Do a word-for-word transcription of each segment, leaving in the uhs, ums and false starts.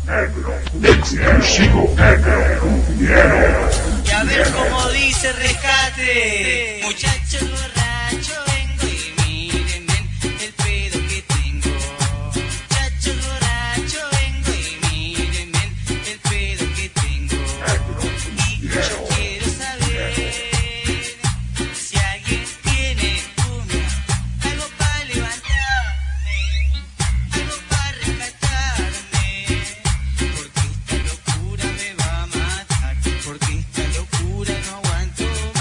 Exclusivo negro, negro. Y a ver cómo dice Rescate. Muchachos borrachos vengo y miren el pedo que tengo. Muchachos borrachos vengo y miren el pedo que tengo. Y yo quiero saber si alguien tiene una, algo para levantarme, algo para rescatarme. Porque esta locura me va a matar, porque esta locura no aguanto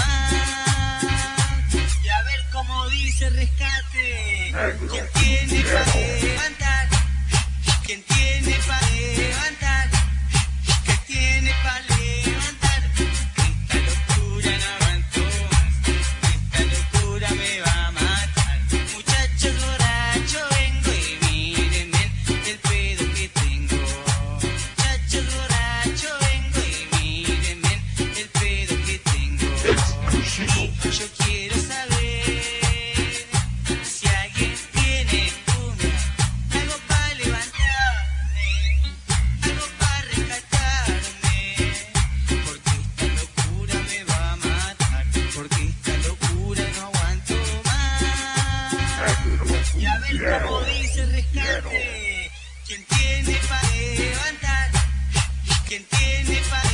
más. Y a ver cómo dice Rescate. ¿Quién tiene para levantar? ¿Quién tiene para levantar? ¿Quién tiene para levantar? Esta locura no aguanto más, esta locura me va a matar. Muchachos borrachos vengo y miren el pedo que tengo. Muchachos borrachos vengo y miren el pedo que tengo. Y yo quiero saber si alguien tiene una, algo para levantarme, algo para rescatarme. Porque esta locura me va a matar, porque esta locura no aguanto más. Y a ver cómo dice Rescate. ¿Quién tiene para levantar? ¿Quién tiene para